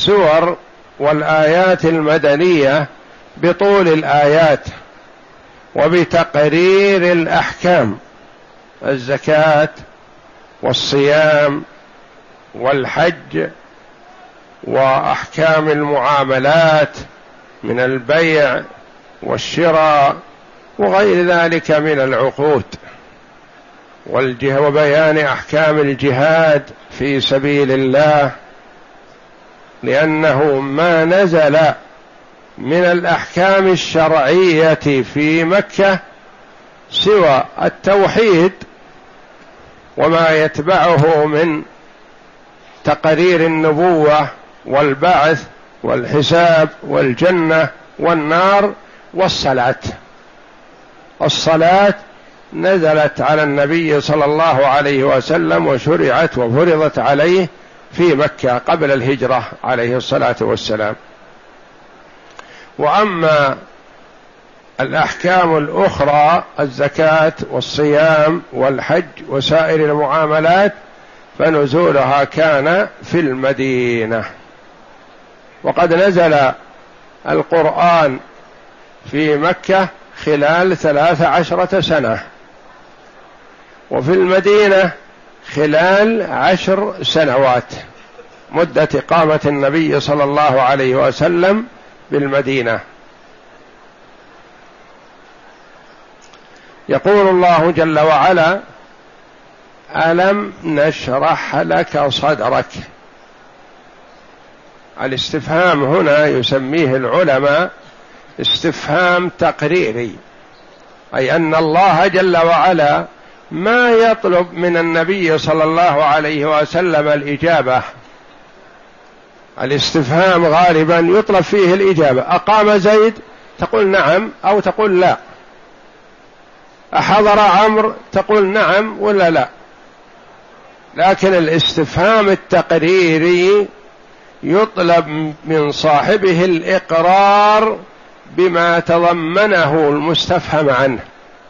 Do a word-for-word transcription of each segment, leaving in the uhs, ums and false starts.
السور والآيات المدنية بطول الآيات وبتقرير الأحكام: الزكاة والصيام والحج وأحكام المعاملات من البيع والشراء وغير ذلك من العقود، وبيان أحكام الجهاد في سبيل الله، لأنه ما نزل من الأحكام الشرعية في مكة سوى التوحيد وما يتبعه من تقرير النبوة والبعث والحساب والجنة والنار والصلاة. الصلاة نزلت على النبي صلى الله عليه وسلم وشرعت وفرضت عليه في مكة قبل الهجرة عليه الصلاة والسلام. وأما الأحكام الأخرى الزكاة والصيام والحج وسائر المعاملات فنزولها كان في المدينة. وقد نزل القرآن في مكة خلال ثلاث عشرة سنة، وفي المدينة خلال عشر سنوات، مدة إقامة النبي صلى الله عليه وسلم بالمدينة. يقول الله جل وعلا: ألم نشرح لك صدرك. الاستفهام هنا يسميه العلماء استفهام تقريري، أي أن الله جل وعلا ما يطلب من النبي صلى الله عليه وسلم الإجابة. الاستفهام غالبا يطلب فيه الإجابة: أقام زيد؟ تقول نعم أو تقول لا. أحضر عمرو؟ تقول نعم ولا لا. لكن الاستفهام التقريري يطلب من صاحبه الإقرار بما تضمنه المستفهم عنه.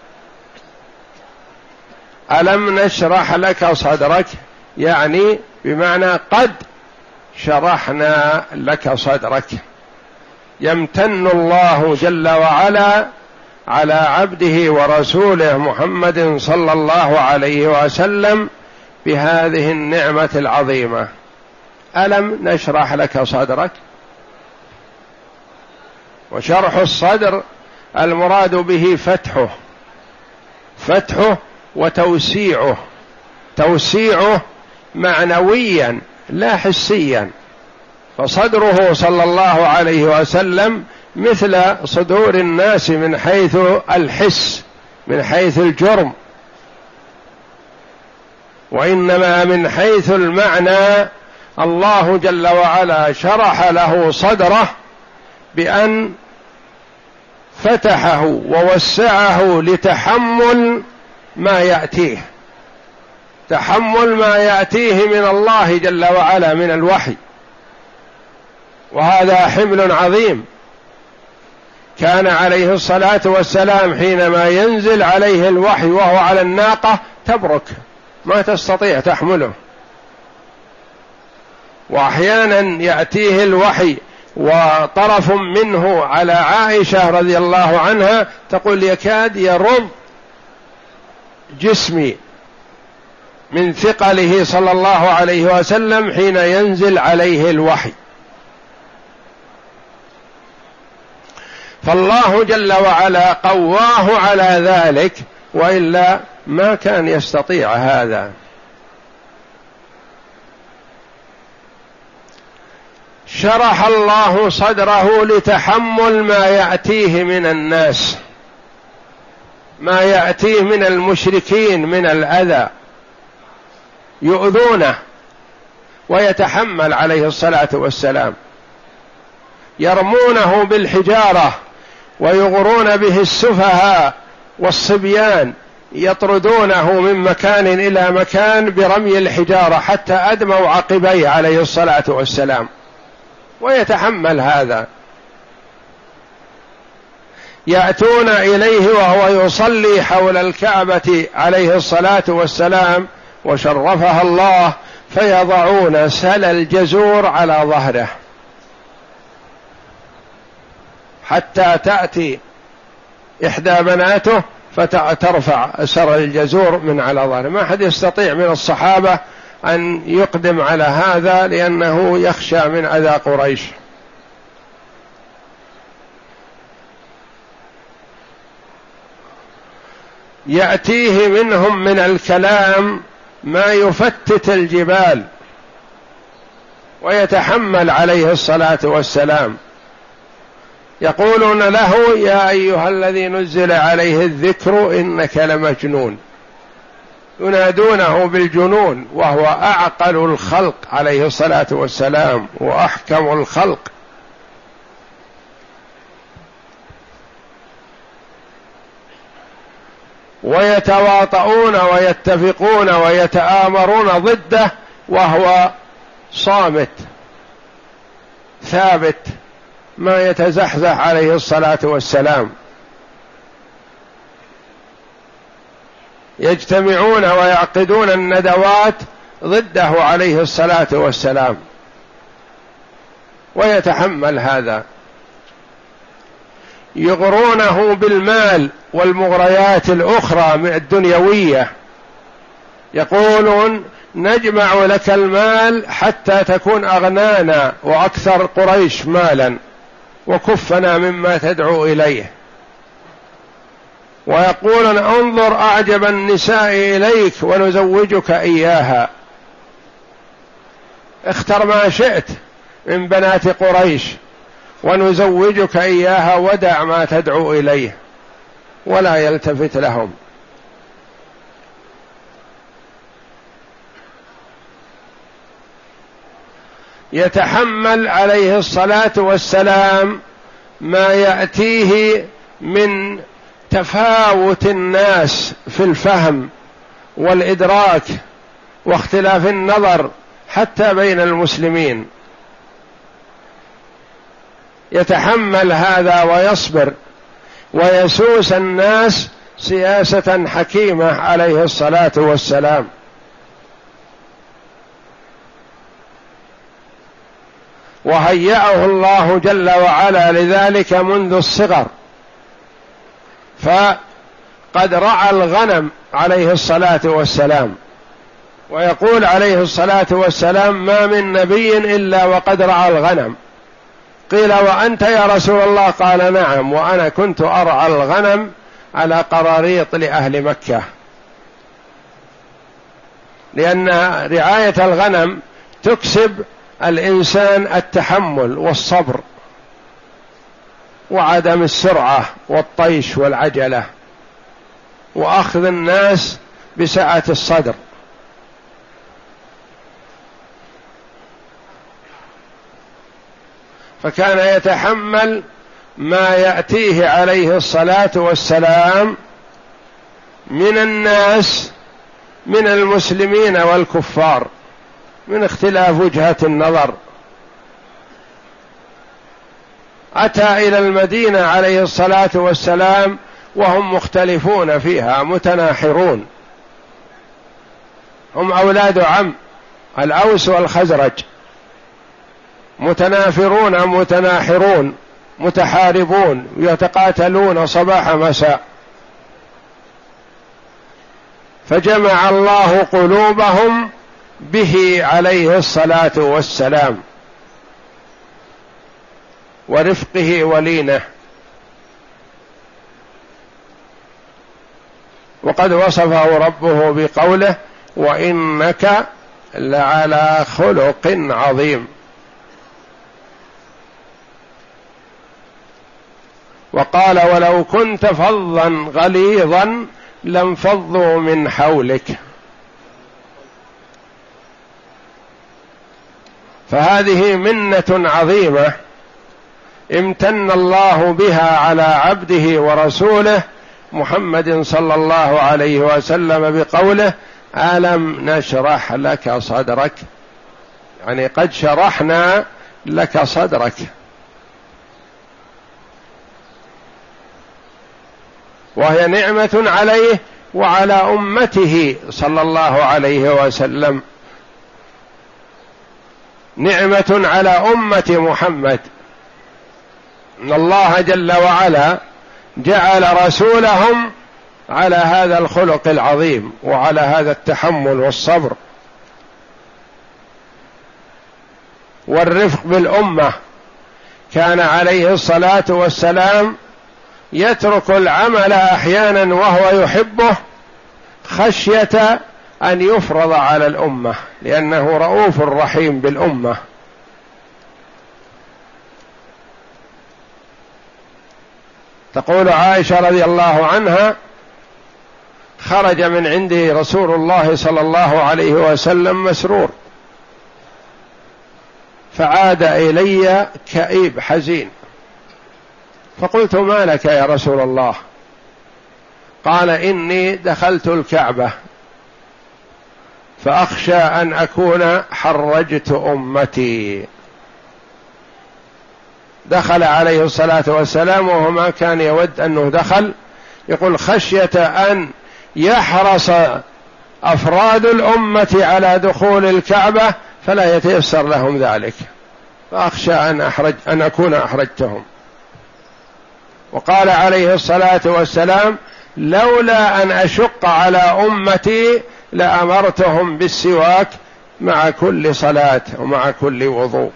ألم نشرح لك صدرك، يعني بمعنى قد شرحنا لك صدرك. يمتن الله جل وعلا على عبده ورسوله محمد صلى الله عليه وسلم بهذه النعمة العظيمة. ألم نشرح لك صدرك. وشرح الصدر المراد به فتحه فتحه وتوسيعه، توسيعه معنويا لا حسيا. فصدره صلى الله عليه وسلم مثل صدور الناس من حيث الحس، من حيث الجرم، وإنما من حيث المعنى. الله جل وعلا شرح له صدره بأن فتحه ووسعه لتحمل ما يأتيه، تحمل ما يأتيه من الله جل وعلا من الوحي، وهذا حمل عظيم. كان عليه الصلاة والسلام حينما ينزل عليه الوحي وهو على الناقة تبرك، ما تستطيع تحمله. وأحيانا يأتيه الوحي وطرف منه على عائشة رضي الله عنها تقول: يكاد يرض جسمي من ثقله صلى الله عليه وسلم حين ينزل عليه الوحي. فالله جل وعلا قواه على ذلك، وإلا ما كان يستطيع هذا. شرح الله صدره لتحمل ما يأتيه من الناس، ما يأتيه من المشركين من الأذى، يؤذونه ويتحمل عليه الصلاة والسلام، يرمونه بالحجارة ويغرون به السفهاء والصبيان، يطردونه من مكان إلى مكان برمي الحجارة حتى أدموا عقبيه عليه الصلاة والسلام، ويتحمل هذا. يأتون إليه وهو يصلي حول الكعبة عليه الصلاة والسلام وشرفها الله، فيضعون سل الجزور على ظهره حتى تأتي إحدى بناته فترفع سر الجزور من على ظهره. ما أحد يستطيع من الصحابة أن يقدم على هذا لأنه يخشى من أذى قريش. يأتيه منهم من الكلام ما يفتت الجبال، ويتحمل عليه الصلاة والسلام. يقولون له: يا أيها الذي نزل عليه الذكر إنك لمجنون. ينادونه بالجنون، وهو أعقل الخلق عليه الصلاة والسلام وأحكم الخلق. ويتواطؤون ويتفقون ويتآمرون ضده، وهو صامت ثابت ما يتزحزح عليه الصلاة والسلام. يجتمعون ويعقدون الندوات ضده عليه الصلاة والسلام، ويتحمل هذا. يغرونه بالمال والمغريات الأخرى من الدنيوية، يقولون: نجمع لك المال حتى تكون أغنانا وأكثر قريش مالا وكفنا مما تدعو إليه. ويقولون: انظر أعجب النساء إليك ونزوجك إياها، اختر ما شئت من بنات قريش ونزوجك إياها ودع ما تدعو إليه. ولا يلتفت لهم. يتحمل عليه الصلاة والسلام ما يأتيه من تفاوت الناس في الفهم والإدراك واختلاف النظر حتى بين المسلمين. يتحمل هذا ويصبر ويسوس الناس سياسة حكيمة عليه الصلاة والسلام. وهيأه الله جل وعلا لذلك منذ الصغر، فقد رعى الغنم عليه الصلاة والسلام. ويقول عليه الصلاة والسلام: ما من نبي إلا وقد رعى الغنم. قيل: وأنت يا رسول الله؟ قال: نعم، وأنا كنت أرعى الغنم على قراريط لأهل مكة. لأن رعاية الغنم تكسب الإنسان التحمل والصبر وعدم السرعة والطيش والعجلة، وأخذ الناس بسعة الصدر. فكان يتحمل ما يأتيه عليه الصلاة والسلام من الناس من المسلمين والكفار من اختلاف وجهات النظر. أتى إلى المدينة عليه الصلاة والسلام وهم مختلفون فيها متناحرون، هم أولاد عم الأوس والخزرج، متنافرون متناحرون متحاربون يتقاتلون صباح مساء. فجمع الله قلوبهم به عليه الصلاة والسلام ورفقه ولينه. وقد وصفه ربه بقوله: وإنك لعلى خلق عظيم. وقال: ولو كنت فظا غليظا لانفضوا من حولك. فهذه منة عظيمة امتن الله بها على عبده ورسوله محمد صلى الله عليه وسلم بقوله: ألم نشرح لك صدرك، يعني قد شرحنا لك صدرك. وهي نعمة عليه وعلى أمته صلى الله عليه وسلم، نعمة على أمة محمد. ان الله جل وعلا جعل رسولهم على هذا الخلق العظيم وعلى هذا التحمل والصبر والرفق بالأمة. كان عليه الصلاة والسلام يترك العمل أحيانا وهو يحبه خشية أن يفرض على الأمة، لأنه رؤوف رحيم بالأمة. تقول عائشة رضي الله عنها: خرج من عندي رسول الله صلى الله عليه وسلم مسرور، فعاد إلي كئيب حزين، فقلت: ما لك يا رسول الله؟ قال: إني دخلت الكعبة فأخشى أن أكون حرجت أمتي. دخل عليه الصلاة والسلام وهو ما كان يود أنه دخل، يقول: خشية أن يحرص أفراد الأمة على دخول الكعبة فلا يتيسر لهم ذلك، فأخشى أن أحرج أن أكون أحرجتهم. وقال عليه الصلاة والسلام: لولا أن أشق على أمتي لأمرتهم بالسواك مع كل صلاة ومع كل وضوء.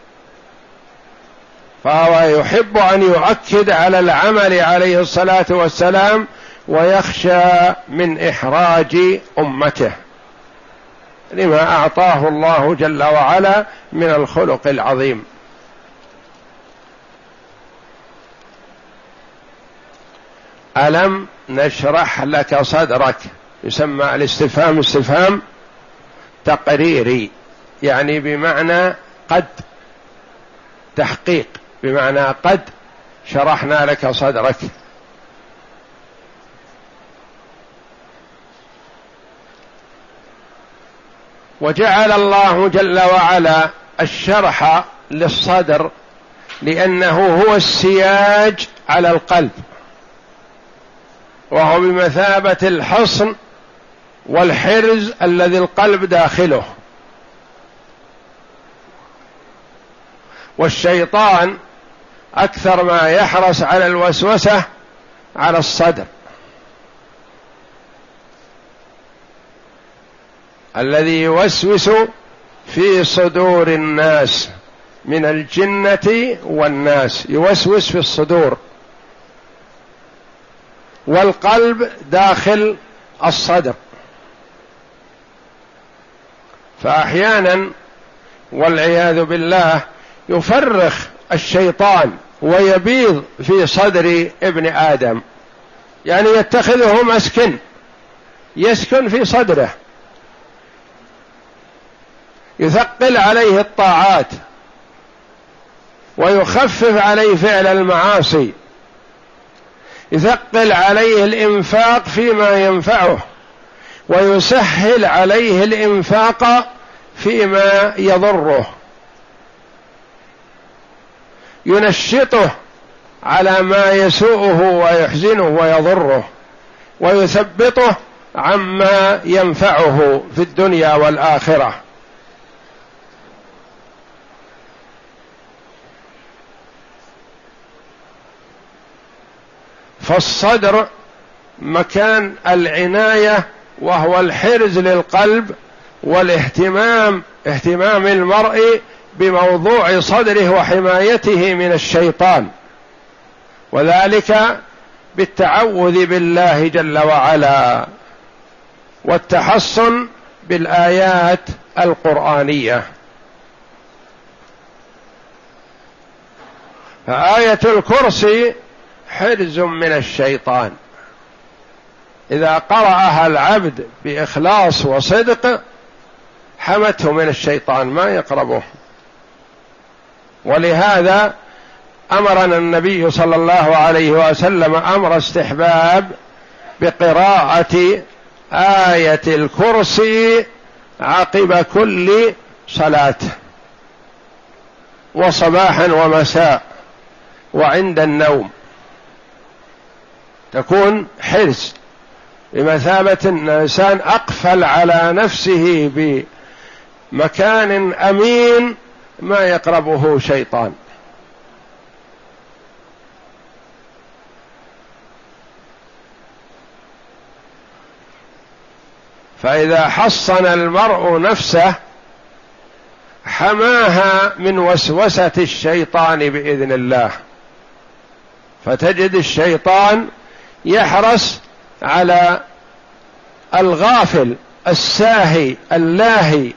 فهو يحب أن يؤكد على العمل عليه الصلاة والسلام، ويخشى من إحراج أمته لما أعطاه الله جل وعلا من الخلق العظيم. ألم نشرح لك صدرك، يسمى الاستفهام استفهام تقريري، يعني بمعنى قد، تحقيق بمعنى قد شرحنا لك صدرك. وجعل الله جل وعلا الشرح للصدر لأنه هو السياج على القلب، وهو بمثابة الحصن والحرز الذي القلب داخله. والشيطان أكثر ما يحرص على الوسوسة على الصدر الذي يوسوس في صدور الناس من الجنة والناس، يوسوس في الصدور، والقلب داخل الصدر. فأحيانا والعياذ بالله يفرخ الشيطان ويبيض في صدر ابن آدم، يعني يتخذه مسكن، يسكن في صدره، يثقل عليه الطاعات ويخفف عليه فعل المعاصي، يثقل عليه الإنفاق فيما ينفعه، ويسهل عليه الإنفاق فيما يضره، ينشطه على ما يسوءه ويحزنه ويضره، ويثبطه عما ينفعه في الدنيا والآخرة. فالصدر مكان العناية، وهو الحرز للقلب والاهتمام، اهتمام المرء بموضوع صدره وحمايته من الشيطان، وذلك بالتعوذ بالله جل وعلا والتحصن بالآيات القرآنية. فآية الكرسي حرز من الشيطان، إذا قرأها العبد بإخلاص وصدق حمته من الشيطان ما يقربه. ولهذا أمرنا النبي صلى الله عليه وسلم أمر استحباب بقراءة آية الكرسي عقب كل صلاة، وصباحا ومساء وعند النوم، تكون حرز بمثابة الإنسان أقفل على نفسه بمكان أمين ما يقربه شيطان. فإذا حصن المرء نفسه حماها من وسوسة الشيطان بإذن الله، فتجد الشيطان يحرص على الغافل الساهي اللاهي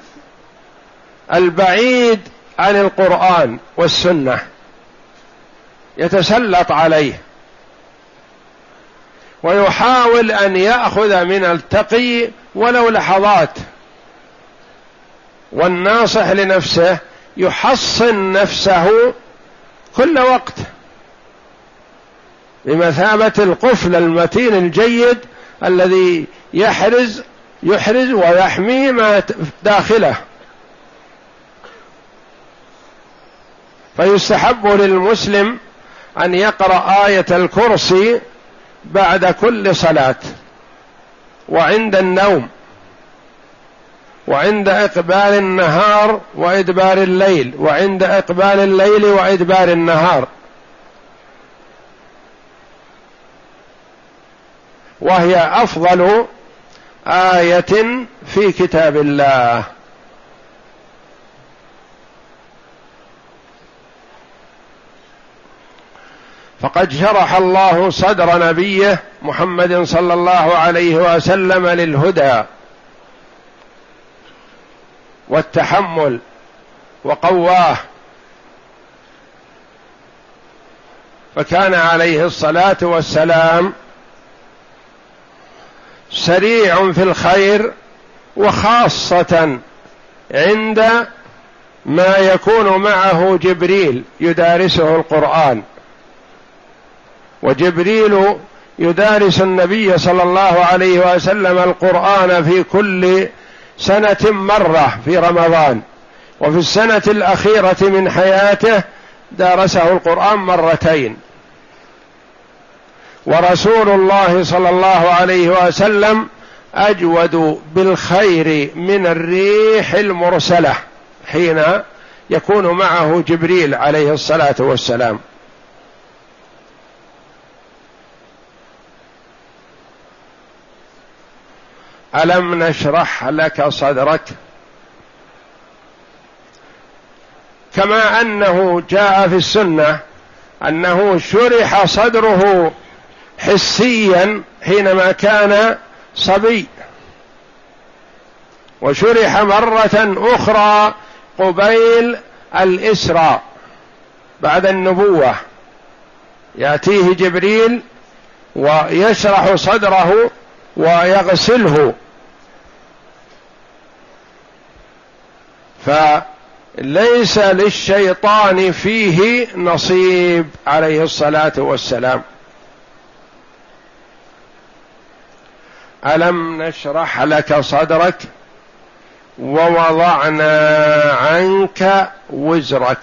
البعيد عن القرآن والسنة، يتسلط عليه ويحاول أن يأخذ من التقي ولو لحظات، والناصح لنفسه يحصن نفسه كل وقت بمثابة القفل المتين الجيد الذي يحرز يحرز ويحمي ما داخله. فيستحب للمسلم أن يقرأ آية الكرسي بعد كل صلاة، وعند النوم، وعند إقبال النهار وإدبار الليل، وعند إقبال الليل وإدبار النهار، وهي أفضل آية في كتاب الله. فقد شرح الله صدر نبيه محمد صلى الله عليه وسلم للهدى والتحمل وقواه، فكان عليه الصلاة والسلام سريع في الخير، وخاصة عند ما يكون معه جبريل يدارسه القرآن، وجبريل يدارس النبي صلى الله عليه وسلم القرآن في كل سنة مرة في رمضان، وفي السنة الأخيرة من حياته دارسه القرآن مرتين. ورسول الله صلى الله عليه وسلم أجود بالخير من الريح المرسلة حين يكون معه جبريل عليه الصلاة والسلام. ألم نشرح لك صدرك، كما أنه جاء في السنة أنه شرح صدره حسيا حينما كان صبي، وشرح مرة أخرى قبيل الإسراء بعد النبوة، يأتيه جبريل ويشرح صدره ويغسله، فليس للشيطان فيه نصيب عليه الصلاة والسلام. ألم نشرح لك صدرك ووضعنا عنك وزرك.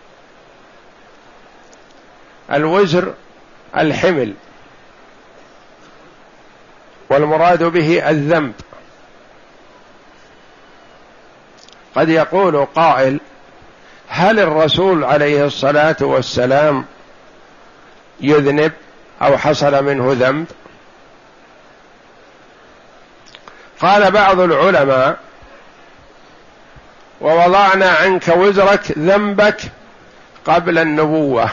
الوزر الحمل، والمراد به الذنب. قد يقول قائل: هل الرسول عليه الصلاة والسلام يذنب أو حصل منه ذنب؟ قال بعض العلماء: ووضعنا عنك وزرك، ذنبك قبل النبوة،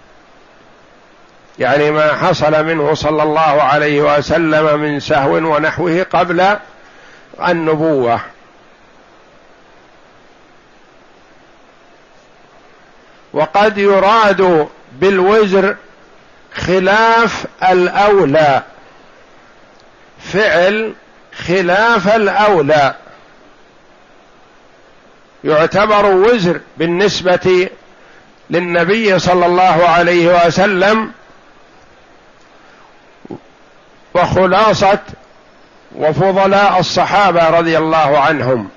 يعني ما حصل منه صلى الله عليه وسلم من سهو ونحوه قبل النبوة. وقد يراد بالوزر خلاف الأولى، فعل خلاف الأولى، يعتبر وزر بالنسبة للنبي صلى الله عليه وسلم وخلاصة وفضلاء الصحابة رضي الله عنهم.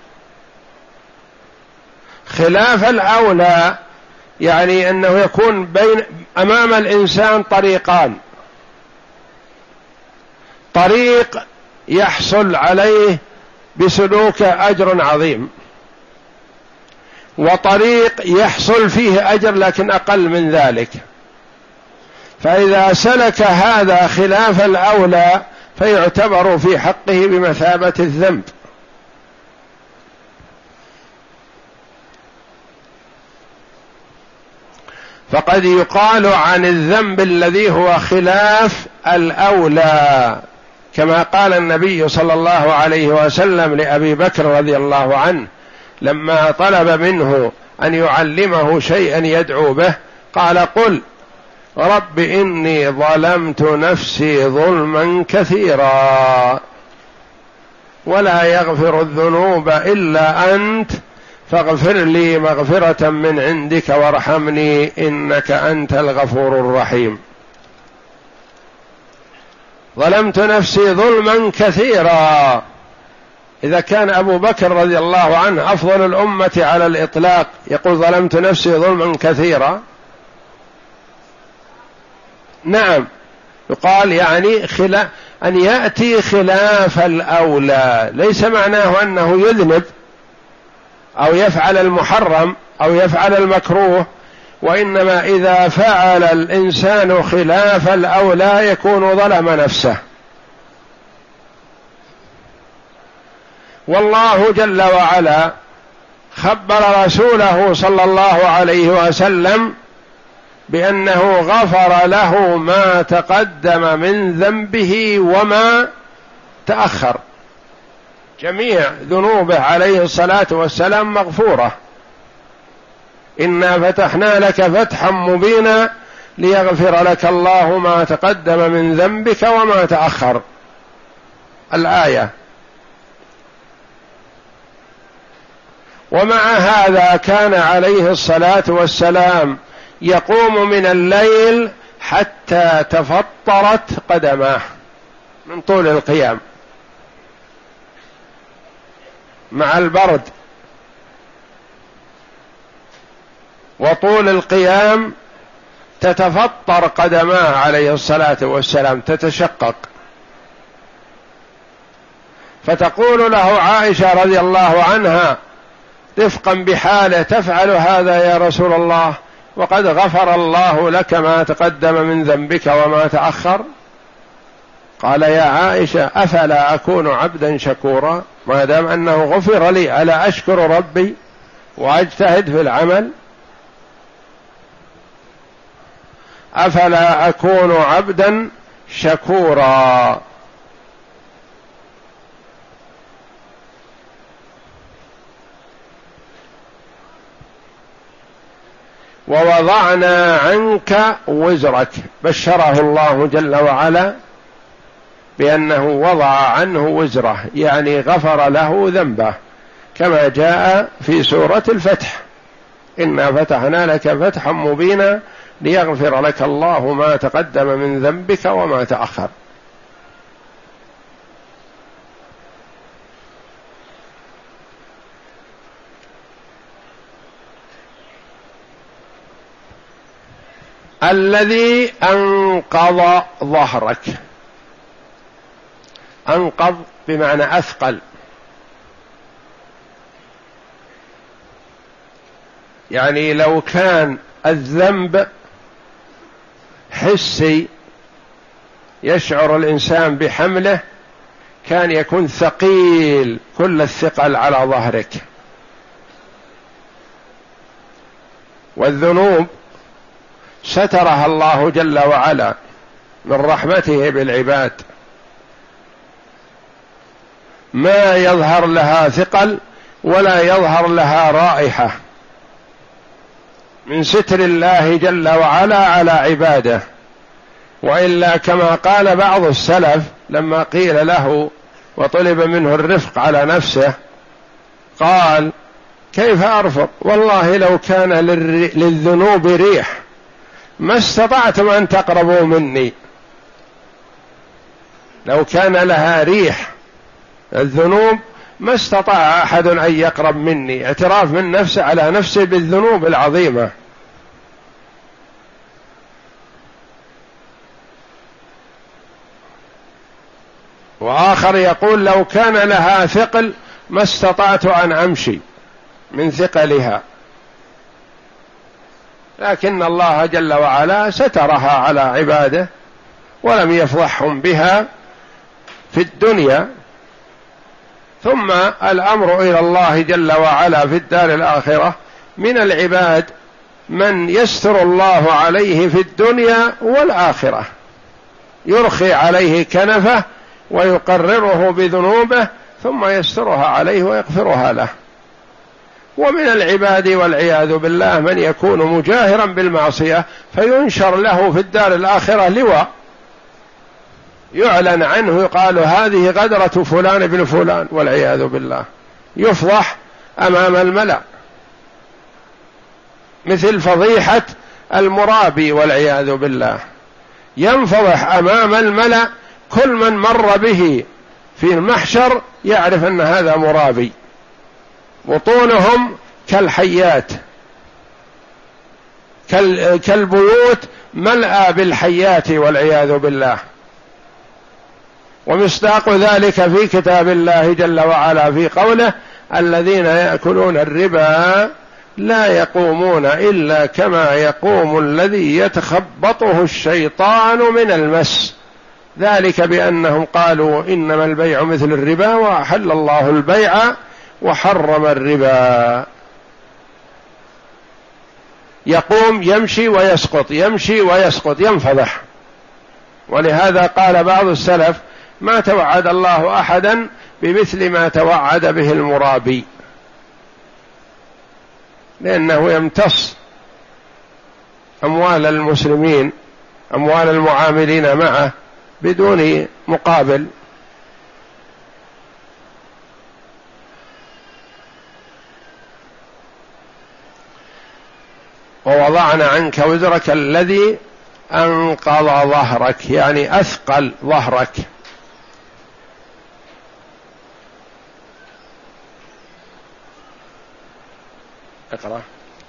خلاف الأولى يعني أنه يكون بين أمام الإنسان طريقان: طريق يحصل عليه بسلوك أجر عظيم، وطريق يحصل فيه أجر لكن أقل من ذلك. فإذا سلك هذا خلاف الأولى فيعتبر في حقه بمثابة الذنب. فقد يقال عن الذنب الذي هو خلاف الأولى، كما قال النبي صلى الله عليه وسلم لأبي بكر رضي الله عنه لما طلب منه أن يعلمه شيئا يدعو به، قال: قل رب إني ظلمت نفسي ظلما كثيرا ولا يغفر الذنوب إلا أنت فاغفر لي مغفرة من عندك وارحمني إنك أنت الغفور الرحيم. ظلمت نفسي ظلما كثيرا. إذا كان أبو بكر رضي الله عنه أفضل الأمة على الإطلاق يقول ظلمت نفسي ظلما كثيرا، نعم، يقال يعني خلا أن يأتي خلاف الأولى، ليس معناه أنه يذنب أو يفعل المحرم أو يفعل المكروه، وإنما إذا فعل الإنسان خلاف الأولى يكون ظلم نفسه. والله جل وعلا خبر رسوله صلى الله عليه وسلم بأنه غفر له ما تقدم من ذنبه وما تأخر، جميع ذنوبه عليه الصلاة والسلام مغفورة. إنا فتحنا لك فتحا مبينا ليغفر لك الله ما تقدم من ذنبك وما تأخر، الآية. ومع هذا كان عليه الصلاة والسلام يقوم من الليل حتى تفطرت قدماه من طول القيام، مع البرد وطول القيام تتفطر قدماه عليه الصلاة والسلام، تتشقق. فتقول له عائشة رضي الله عنها رفقا بحاله: تفعل هذا يا رسول الله وقد غفر الله لك ما تقدم من ذنبك وما تأخر؟ قال: يا عائشة أفلا أكون عبدا شكورا؟ ما دام أنه غفر لي ألا أشكر ربي وأجتهد في العمل؟ أفلا أكون عبدا شكورا. ووضعنا عنك وزرك، بشره الله جل وعلا بأنه وضع عنه وزره، يعني غفر له ذنبه، كما جاء في سورة الفتح: إنا فتحنا لك فتحا مبينا ليغفر لك الله ما تقدم من ذنبك وما تأخر. الذي أنقض ظهرك، أنقض بمعنى أثقل، يعني لو كان الذنب حسي يشعر الإنسان بحمله كان يكون ثقيل كل الثقل على ظهرك. والذنوب سترها الله جل وعلا من رحمته بالعباد، ما يظهر لها ثقل ولا يظهر لها رائحة من ستر الله جل وعلا على عباده. وإلا كما قال بعض السلف لما قيل له وطلب منه الرفق على نفسه، قال: كيف أرفق؟ والله لو كان للذنوب ريح ما استطعتم أن تقربوا مني. لو كان لها ريح الذنوب ما استطاع أحد أن يقرب مني، اعتراف من نفسه على نفسه بالذنوب العظيمة. وآخر يقول: لو كان لها ثقل ما استطعت أن أمشي من ثقلها. لكن الله جل وعلا سترها على عباده ولم يفضحهم بها في الدنيا، ثم الأمر إلى الله جل وعلا في الدار الآخرة. من العباد من يستر الله عليه في الدنيا والآخرة، يرخي عليه كنفه ويقرره بذنوبه ثم يسترها عليه ويغفرها له. ومن العباد والعياذ بالله من يكون مجاهرا بالمعصية فينشر له في الدار الآخرة لواء يعلن عنه، يقال هذه غدرة فلان ابن فلان والعياذ بالله، يفضح أمام الملأ، مثل فضيحة المرابي والعياذ بالله، ينفضح أمام الملأ، كل من مر به في المحشر يعرف أن هذا مرابي، بطونهم كالحيات، كالبيوت ملأى بالحيات والعياذ بالله. ومصداق ذلك في كتاب الله جل وعلا في قوله الذين يأكلون الربا لا يقومون إلا كما يقوم الذي يتخبطه الشيطان من المس، ذلك بأنهم قالوا إنما البيع مثل الربا وأحل الله البيع وحرم الربا. يقوم يمشي ويسقط، يمشي ويسقط، ينفضح. ولهذا قال بعض السلف ما توعد الله أحدا بمثل ما توعد به المرابي، لأنه يمتص أموال المسلمين، أموال المعاملين معه بدون مقابل. ووضعنا عنك وزرك الذي أنقض ظهرك، يعني أثقل ظهرك. اقرأ.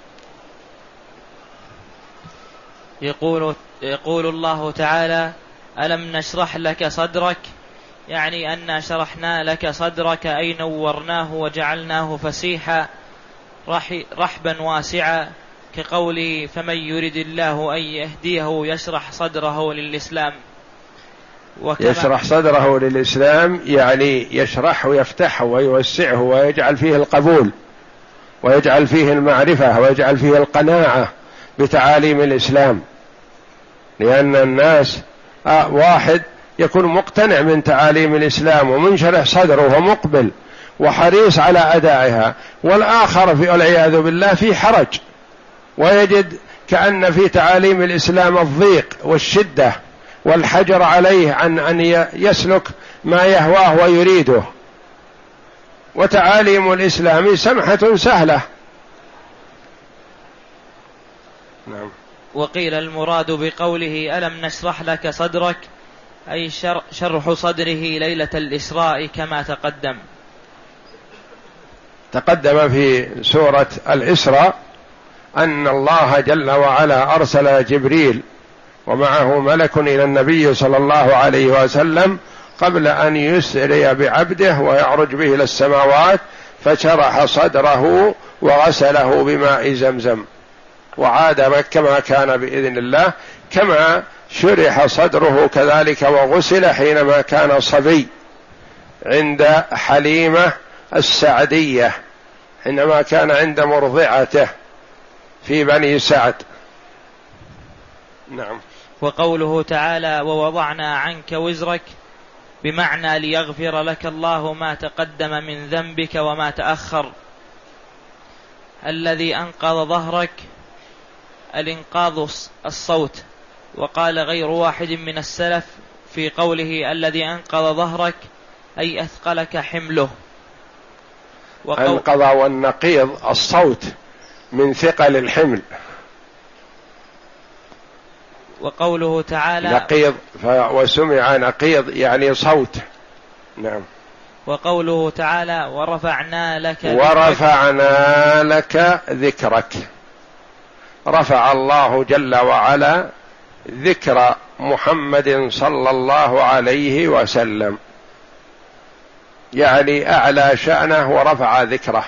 يقول يقول الله تعالى ألم نشرح لك صدرك، يعني أن شرحنا لك صدرك أي نورناه وجعلناه فسيحا رحبا واسعا، كقوله فمن يرد الله أن يهديه يشرح صدره للإسلام. يشرح صدره للإسلام يعني يشرحه ويفتحه ويوسعه ويجعل فيه القبول ويجعل فيه المعرفة ويجعل فيه القناعة بتعاليم الإسلام. لأن الناس آه واحد يكون مقتنع من تعاليم الإسلام ومنشرح صدره ومقبل وحريص على أدائها، والآخر في العياذ بالله في حرج ويجد كأن في تعاليم الإسلام الضيق والشدة والحجر عليه عن أن يسلك ما يهواه ويريده. وتعاليم الإسلام سمحة سهلة. نعم. وقيل المراد بقوله ألم نشرح لك صدرك أي شرح صدره ليلة الإسراء كما تقدم. تقدم في سورة الإسراء أن الله جل وعلا أرسل جبريل ومعه ملك إلى النبي صلى الله عليه وسلم قبل أن يسري بعبده ويعرج به إلى السماوات، فشرح صدره وغسله بماء زمزم وعاد كما كان بإذن الله، كما شرح صدره كذلك وغسل حينما كان صبي عند حليمة السعدية حينما كان عند مرضعته في بني سعد. نعم. وقوله تعالى ووضعنا عنك وزرك بمعنى ليغفر لك الله ما تقدم من ذنبك وما تأخر. الذي أنقض ظهرك الانقاض الصوت. وقال غير واحد من السلف في قوله الذي أنقض ظهرك أي أثقلك حمله. وقو... أنقض والنقيض الصوت من ثقل الحمل. وقوله تعالى نقيض وسمع نقيض يعني صوت. نعم. وقوله تعالى ورفعنا لك ورفعنا لك ذكرك. رفع الله جل وعلا ذكر محمد صلى الله عليه وسلم، يعني أعلى شأنه ورفع ذكره.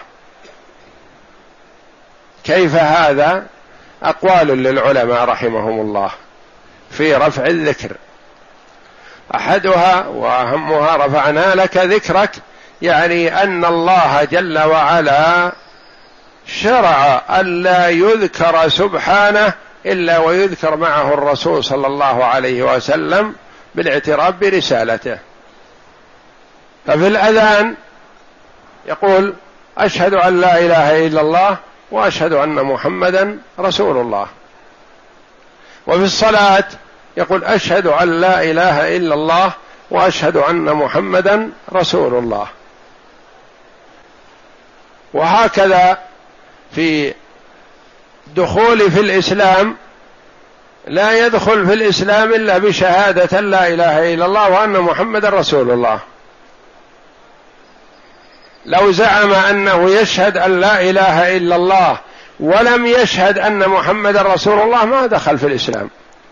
كيف هذا؟ أقوال للعلماء رحمهم الله في رفع الذكر. أحدها وأهمها رفعنا لك ذكرك، يعني أن الله جل وعلا شرع ألا يذكر سبحانه إلا ويذكر معه الرسول صلى الله عليه وسلم بالاعتراف برسالته. ففي الأذان يقول أشهد أن لا إله إلا الله وأشهد أن محمدا رسول الله، وفي الصلاة يقول أشهد أن لا إله إلا الله وأشهد أن محمدا رسول الله. وهكذا في دخول في الإسلام لا يدخل في الإسلام إلا بشهادة لا إله إلا الله وأن محمدا رسول الله. لو زعم أنه يشهد أن لا إله إلا الله ولم يشهد أن محمدا رسول الله ما دخل في الإسلام.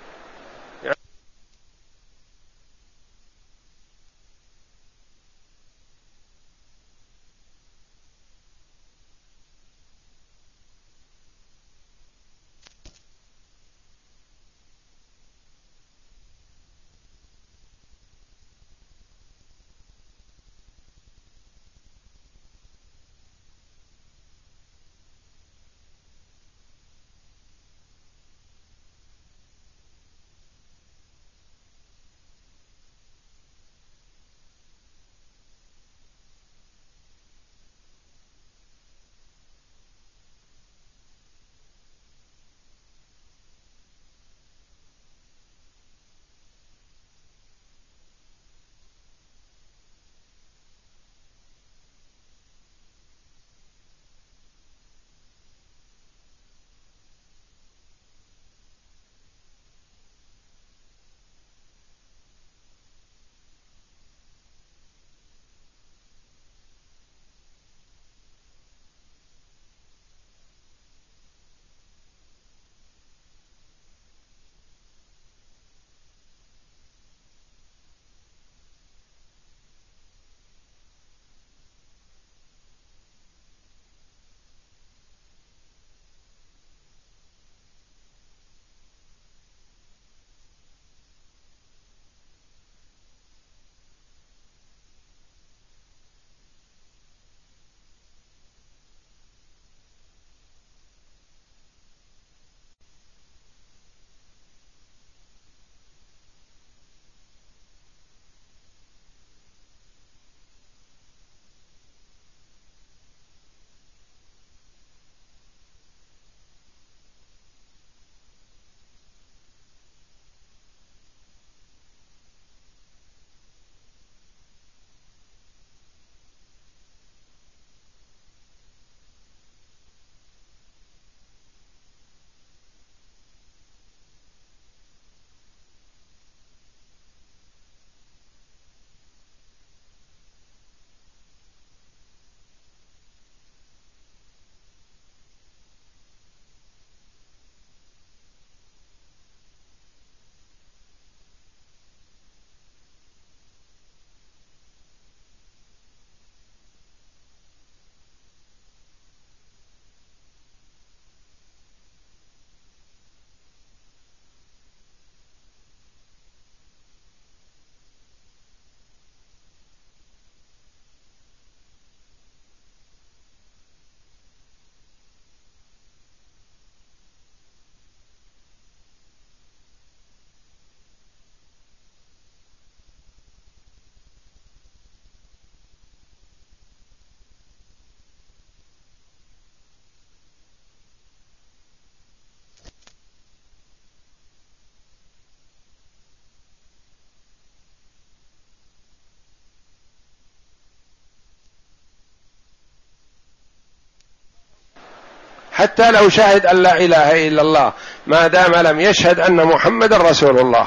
حتى لو شهد أن لا إله إلا الله ما دام لم يشهد أن محمد رسول الله.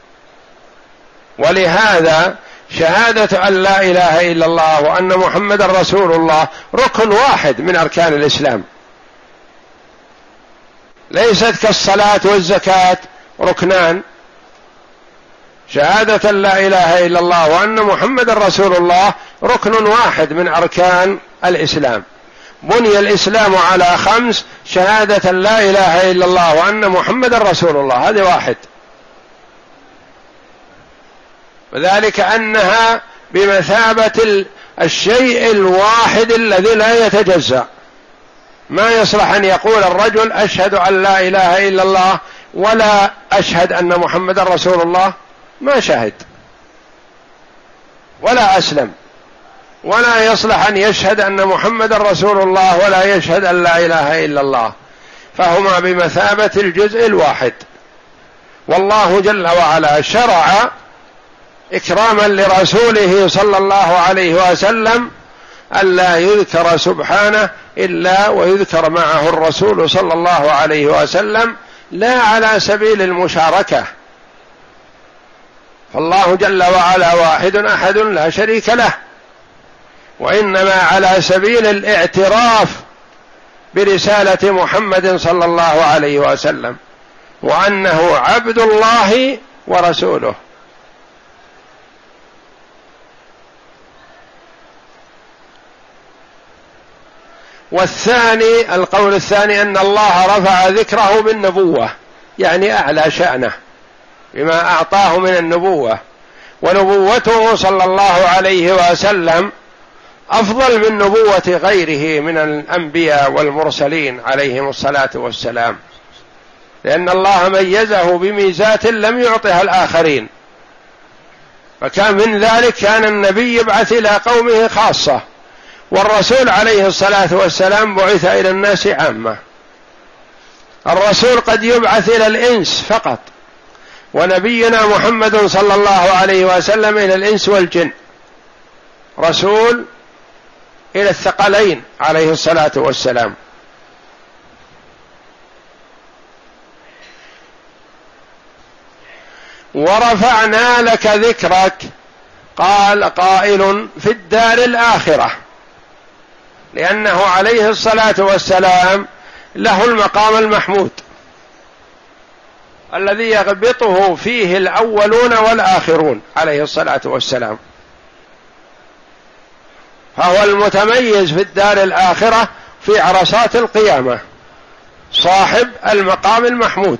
ولهذا شهادة أن لا إله إلا الله وأن محمد رسول الله ركن واحد من أركان الإسلام، ليست كالصلاة والزكاة ركنان. شهادة لا إله إلا الله وأن محمد رسول الله ركن واحد من أركان الإسلام. بني الإسلام على خمس: شهادة لا إله إلا الله وأن محمد رسول الله، هذا واحد. وذلك أنها بمثابة الشيء الواحد الذي لا يتجزأ. ما يصلح أن يقول الرجل أشهد أن لا إله إلا الله ولا أشهد أن محمد رسول الله، ما شهد ولا أسلم. ولا يصلح أن يشهد أن محمد رسول الله ولا يشهد أن لا إله إلا الله، فهما بمثابة الجزء الواحد. والله جل وعلا شرع إكراما لرسوله صلى الله عليه وسلم ألا يذكر سبحانه إلا ويذكر معه الرسول صلى الله عليه وسلم، لا على سبيل المشاركة، فالله جل وعلا واحد أحد لا شريك له، وإنما على سبيل الاعتراف برسالة محمد صلى الله عليه وسلم وأنه عبد الله ورسوله. والثاني القول الثاني أن الله رفع ذكره بالنبوة، يعني أعلى شأنه بما أعطاه من النبوة، ونبوته صلى الله عليه وسلم أفضل من نبوة غيره من الأنبياء والمرسلين عليهم الصلاة والسلام، لأن الله ميزه بميزات لم يعطها الآخرين. فكان من ذلك كان النبي يبعث إلى قومه خاصة، والرسول عليه الصلاة والسلام بعث إلى الناس عامة. الرسول قد يبعث إلى الإنس فقط، ونبينا محمد صلى الله عليه وسلم إلى الإنس والجن، رسول إلى الثقلين عليه الصلاة والسلام. ورفعنا لك ذكرك، قال قائل في الدار الآخرة، لأنه عليه الصلاة والسلام له المقام المحمود الذي يغبطه فيه الأولون والآخرون عليه الصلاة والسلام، فهو المتميز في الدار الآخرة في عرصات القيامة، صاحب المقام المحمود.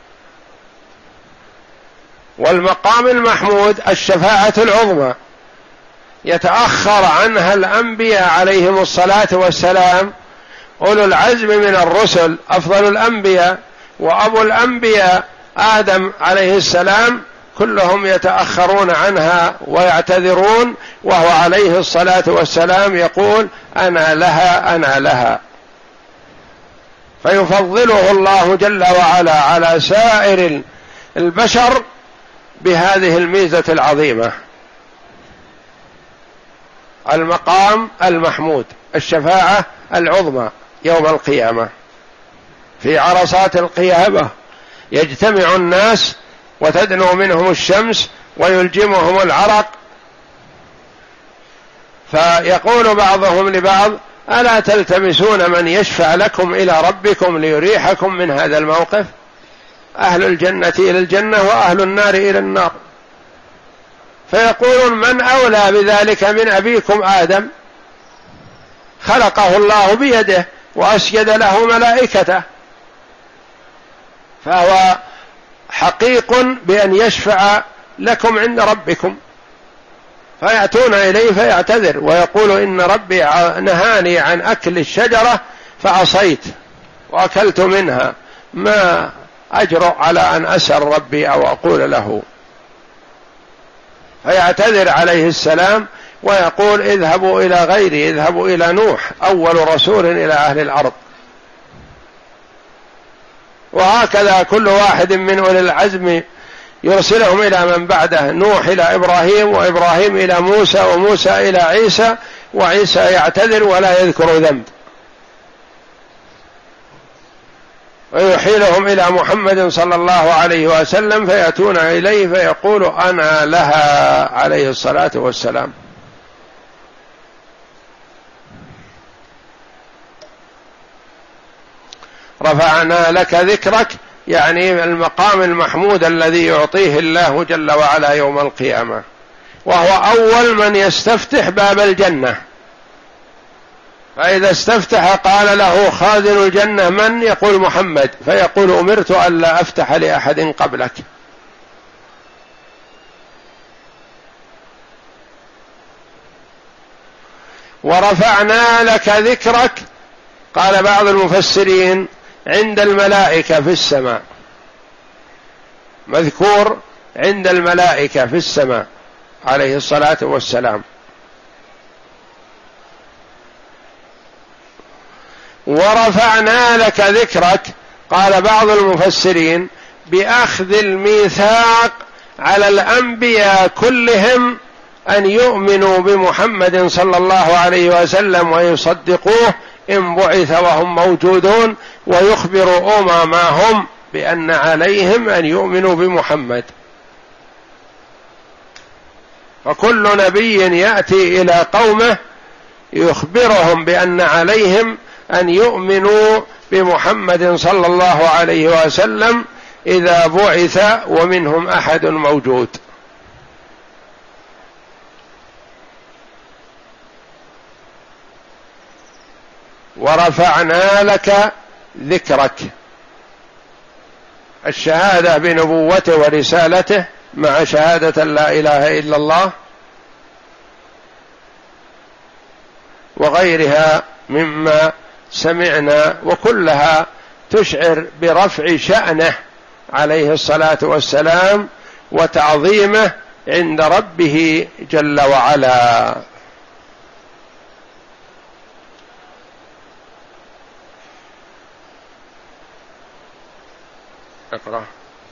والمقام المحمود الشفاعة العظمى يتأخر عنها الأنبياء عليهم الصلاة والسلام، أولو العزم من الرسل أفضل الأنبياء وأبو الأنبياء آدم عليه السلام، كلهم يتأخرون عنها ويعتذرون، وهو عليه الصلاة والسلام يقول أنا لها أنا لها، فيفضله الله جل وعلا على سائر البشر بهذه الميزة العظيمة، المقام المحمود، الشفاعة العظمى يوم القيامة. في عرصات القيامة يجتمع الناس وتدنو منهم الشمس ويلجمهم العرق، فيقول بعضهم لبعض ألا تلتمسون من يشفع لكم إلى ربكم ليريحكم من هذا الموقف؟ أهل الجنة إلى الجنة وأهل النار إلى النار، فيقولون من أولى بذلك من أبيكم آدم، خلقه الله بيده وأسجد له ملائكته، فهو حقيق بأن يشفع لكم عند ربكم. فيأتون إليه فيعتذر ويقول إن ربي نهاني عن أكل الشجرة فعصيت وأكلت منها، ما أجرؤ على أن أسأل ربي أو أقول له، فيعتذر عليه السلام ويقول اذهبوا إلى غيري، اذهبوا إلى نوح أول رسول إلى أهل الأرض. وهكذا كل واحد من أولي العزم يرسلهم إلى من بعده، نوح إلى إبراهيم، وإبراهيم إلى موسى، وموسى إلى عيسى، وعيسى يعتذر ولا يذكر ذنب، ويحيلهم إلى محمد صلى الله عليه وسلم فيأتون إليه فيقول أنا لها عليه الصلاة والسلام. رفعنا لك ذكرك يعني المقام المحمود الذي يعطيه الله جل وعلا يوم القيامة، وهو أول من يستفتح باب الجنة، فإذا استفتح قال له خازن الجنة من؟ يقول محمد، فيقول أمرت ألا أفتح لأحد قبلك. ورفعنا لك ذكرك، قال بعض المفسرين عند الملائكة في السماء، مذكور عند الملائكة في السماء عليه الصلاة والسلام. ورفعنا لك ذكرك، قال بعض المفسرين بأخذ الميثاق على الأنبياء كلهم أن يؤمنوا بمحمد صلى الله عليه وسلم ويصدقوه إن بعث وهم موجودون، ويخبروا أممهم بأن عليهم أن يؤمنوا بمحمد. فكل نبي يأتي إلى قومه يخبرهم بأن عليهم أن يؤمنوا بمحمد صلى الله عليه وسلم إذا بعث ومنهم أحد موجود. ورفعنا لك ذكرك، الشهادة بنبوته ورسالته مع شهادة لا إله إلا الله وغيرها مما سمعنا، وكلها تشعر برفع شأنه عليه الصلاة والسلام وتعظيمه عند ربه جل وعلا. اقرأ.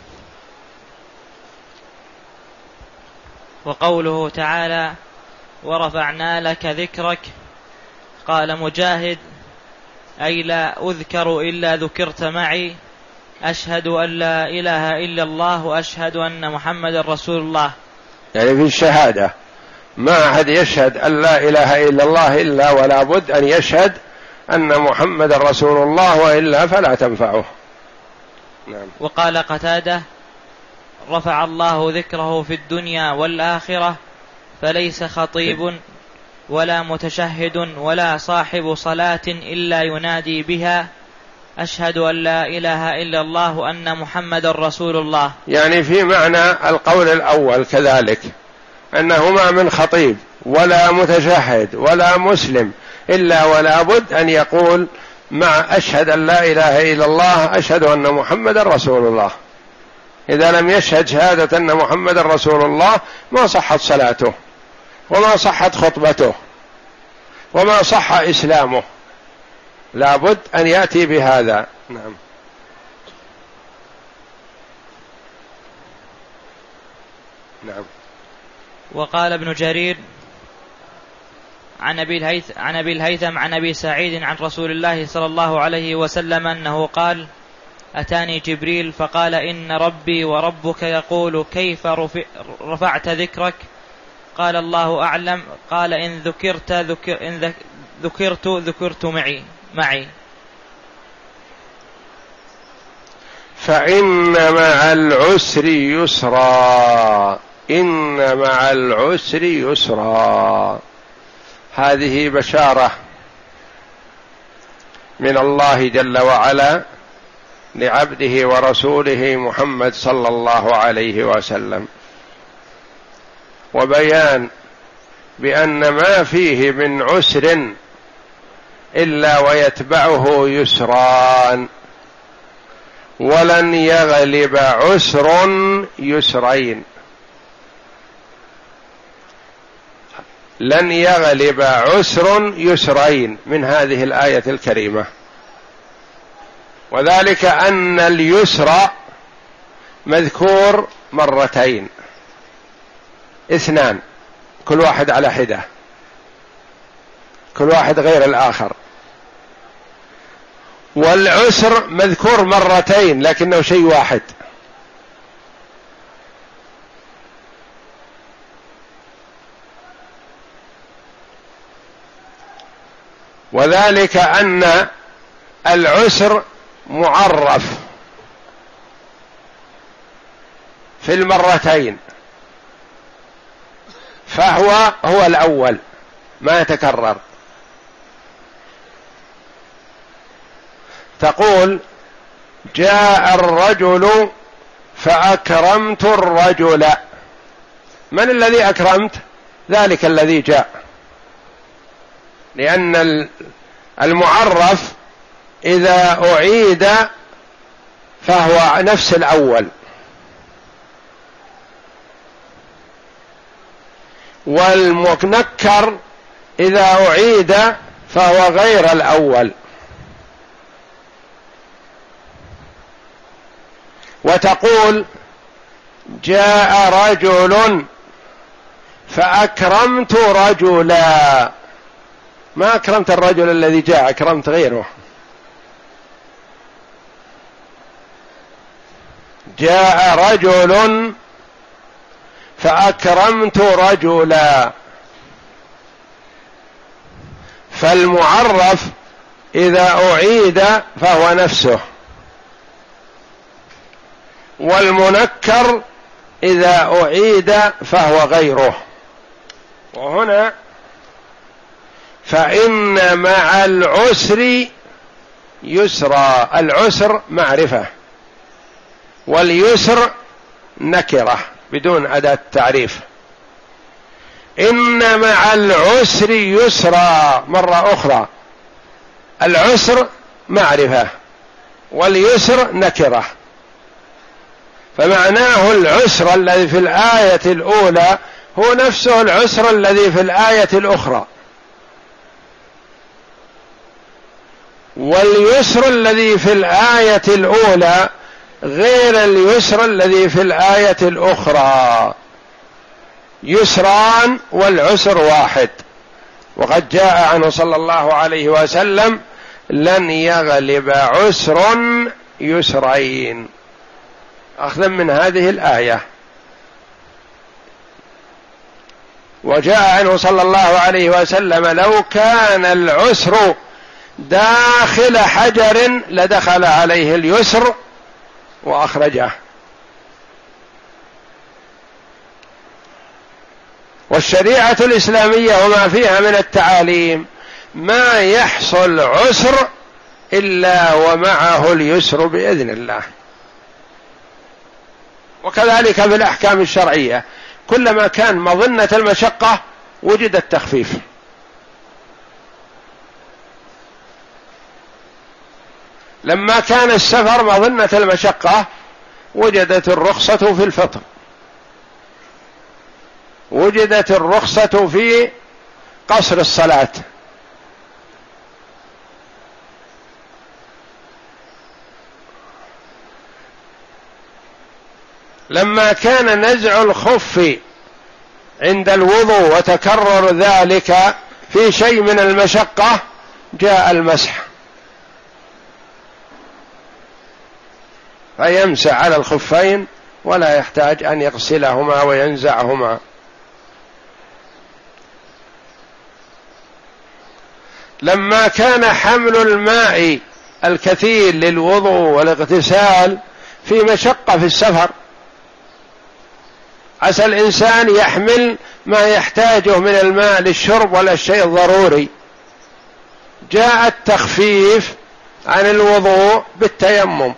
وقوله تعالى ورفعنا لك ذكرك، قال مجاهد أي لا أذكر إلا ذكرت معي، أشهد أن لا إله إلا الله وأشهد أن محمد رسول الله. يعني في الشهادة ما أحد يشهد أن لا إله إلا الله إلا ولا بد أن يشهد أن محمد رسول الله، وإلا فلا تنفعه. نعم. وقال قتادة رفع الله ذكره في الدنيا والآخرة، فليس خطيب ولا متشهد ولا صاحب صلاة إلا ينادي بها أشهد أن لا إله إلا الله وأن محمد رسول الله. يعني في معنى القول الأول كذلك، أنه ما من خطيب ولا متشهد ولا مسلم إلا ولا بد أن يقول مع أشهد أن لا إله إلا الله أشهد أن محمد رسول الله. إذا لم يشهد شهادة أن محمد رسول الله ما صحت صلاته وما صحت خطبته وما صح إسلامه، لا بد أن يأتي بهذا. نعم. نعم. وقال ابن جرير عن أبي الهيثم عن أبي الهيثم عن أبي سعيد عن رسول الله صلى الله عليه وسلم أنه قال أتاني جبريل فقال إن ربي وربك يقول كيف رفعت ذكرك؟ قال الله أعلم. قال إن ذكرت ذكر إن ذكرت ذكرت معي معي فإن مع العسر يسرا، إن مع العسر يسرا. هذه بشارة من الله جل وعلا لعبده ورسوله محمد صلى الله عليه وسلم، وبيان بأن ما فيه من عسر إلا ويتبعه يسران، ولن يغلب عسر يسرين، لن يغلب عسر يسرين من هذه الآية الكريمة. وذلك أن اليسر مذكور مرتين، اثنان، كل واحد على حدة، كل واحد غير الآخر. والعسر مذكور مرتين لكنه شيء واحد. وذلك أن العسر معرف في المرتين، فهو هو الأول ما يتكرر. تقول جاء الرجل فأكرمت الرجل، من الذي أكرمت؟ ذلك الذي جاء. لأن المعرف إذا أعيد فهو نفس الأول، والمنكر إذا أعيد فهو غير الأول. وتقول جاء رجل فأكرمت رجلا، ما أكرمت الرجل الذي جاء، أكرمت غيره. جاء رجل فأكرمت رجلا، فالمعرف إذا أعيد فهو نفسه، والمنكر إذا أعيد فهو غيره. وهنا فإن مع العسر يسرا، العسر معرفة واليسر نكرة بدون أداة تعريف. إن مع العسر يسرا مرة أخرى، العسر معرفة واليسر نكرة، فمعناه العسر الذي في الآية الأولى هو نفسه العسر الذي في الآية الأخرى، واليسر الذي في الآية الأولى غير اليسر الذي في الآية الأخرى. يسران والعسر واحد. وقد جاء عنه صلى الله عليه وسلم لن يغلب عسر يسرين، أخذا من هذه الآية. وجاء عنه صلى الله عليه وسلم لو كان العسر داخل حجر لدخل عليه اليسر وأخرجه. والشريعة الإسلامية وما فيها من التعاليم ما يحصل عسر إلا ومعه اليسر بإذن الله. وكذلك في الأحكام الشرعية كلما كان مظنة المشقة وجد التخفيف. لما كان السفر مظنة المشقة وجدت الرخصة في الفطر، وجدت الرخصة في قصر الصلاة. لما كان نزع الخف عند الوضوء وتكرر ذلك في شيء من المشقة جاء المسح، فيمسح على الخفين ولا يحتاج أن يغسلهما وينزعهما. لما كان حمل الماء الكثير للوضوء والاغتسال في مشقة في السفر، عسى الإنسان يحمل ما يحتاجه من الماء للشرب ولا الشيء الضروري، جاء التخفيف عن الوضوء بالتيمم.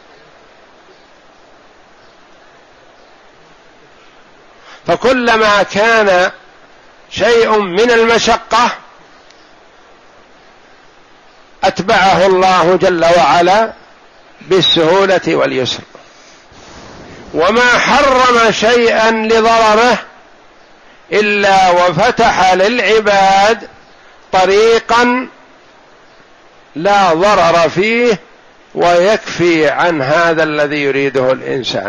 فكلما كان شيء من المشقة أتبعه الله جل وعلا بالسهولة واليسر. وما حرم شيئا لضرره إلا وفتح للعباد طريقا لا ضرر فيه ويكفي عن هذا الذي يريده الإنسان.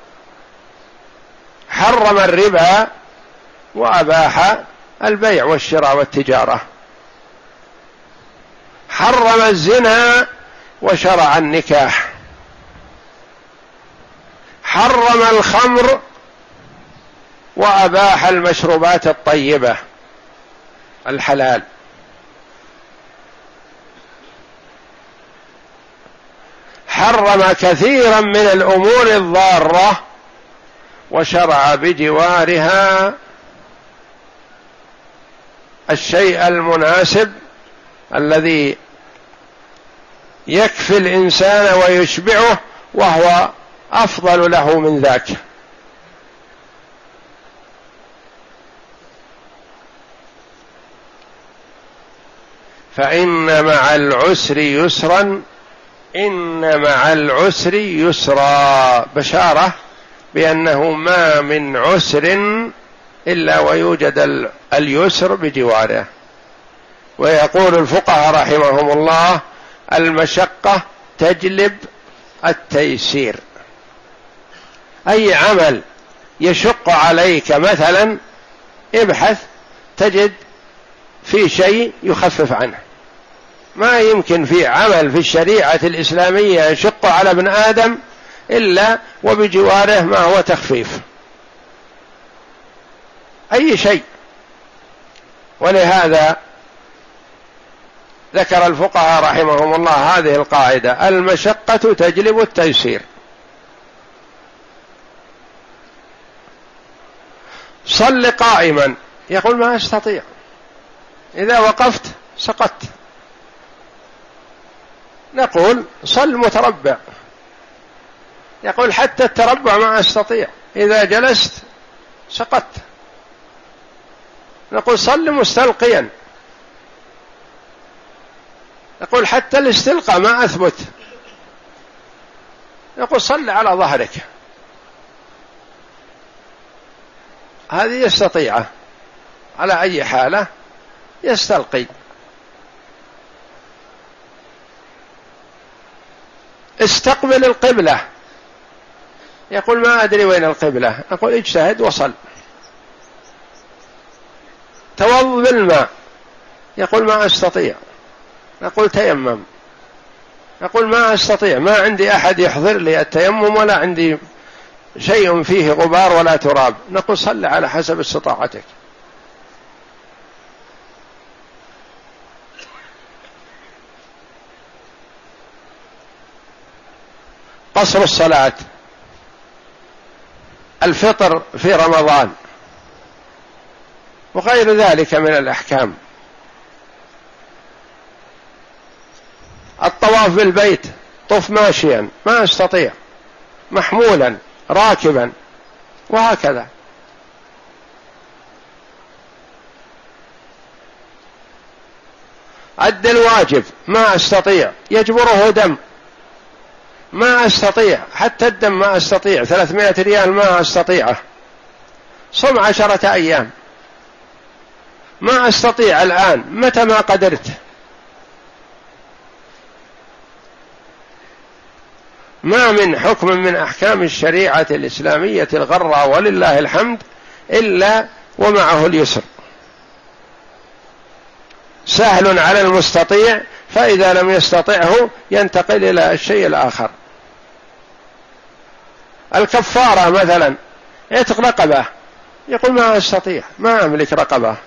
حرم الربا وأباح البيع والشراء والتجارة، حرم الزنا وشرع النكاح، حرم الخمر وأباح المشروبات الطيبة الحلال، حرم كثيرا من الأمور الضارة وشرع بجوارها الشيء المناسب الذي يكفي الإنسان ويشبعه وهو أفضل له من ذاك. فإن مع العسر يسرا إن مع العسر يسرا، بشارة بأنه ما من عسر إلا ويوجد اليسر بجواره. ويقول الفقهاء رحمهم الله: المشقة تجلب التيسير. أي عمل يشق عليك مثلا ابحث تجد في شيء يخفف عنه. ما يمكن في عمل في الشريعة الإسلامية يشق على ابن آدم إلا وبجواره ما هو تخفيف، أي شيء. ولهذا ذكر الفقهاء رحمهم الله هذه القاعدة: المشقة تجلب التيسير. صل قائما، يقول ما أستطيع، إذا وقفت سقطت. نقول صل متربع، يقول حتى التربع ما أستطيع، إذا جلست سقطت. نقول صل مستلقيا، يقول حتى الاستلقاء ما أثبت. يقول صل على ظهرك، هذه يستطيعه على أي حالة يستلقي. استقبل القبلة، يقول ما أدري وين القبلة، أقول اجتهد وصل. توضأ بالماء، يقول ما أستطيع، نقول تيمم. يقول ما أستطيع، ما عندي أحد يحضر لي التيمم ولا عندي شيء فيه غبار ولا تراب. نقول صل على حسب استطاعتك. قصر الصلاة، الفطر في رمضان وغير ذلك من الأحكام. الطواف بالبيت، طف ماشيا ما أستطيع، محمولا راكبا، وهكذا. أدى الواجب ما أستطيع، يجبره دم ما أستطيع، حتى الدم ما أستطيع، ثلاثمائة ريال ما أستطيعه. صم عشرة أيام ما أستطيع الآن، متى ما قدرت. ما من حكم من أحكام الشريعة الإسلامية الغراء ولله الحمد إلا ومعه اليسر، سهل على المستطيع، فإذا لم يستطعه ينتقل إلى الشيء الآخر. الكفارة مثلا، عتق رقبة، يقول ما أستطيع، ما أملك رقبة.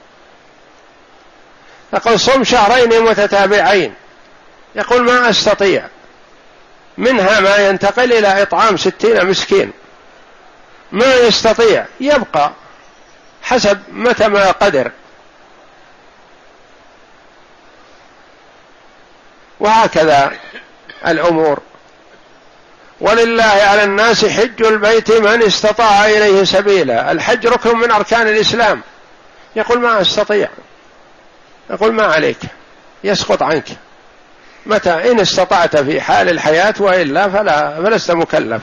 يقول صم شهرين متتابعين، يقول ما أستطيع، منها ما ينتقل إلى إطعام ستين مسكين. ما يستطيع، يبقى حسب متى ما قدر. وهكذا الأمور. ولله على الناس حج البيت من استطاع إليه سبيلا. الحج ركن من أركان الإسلام، يقول ما أستطيع، يقول ما عليك، يسقط عنك متى إن استطعت في حال الحياة، وإلا فلا فلست مكلف.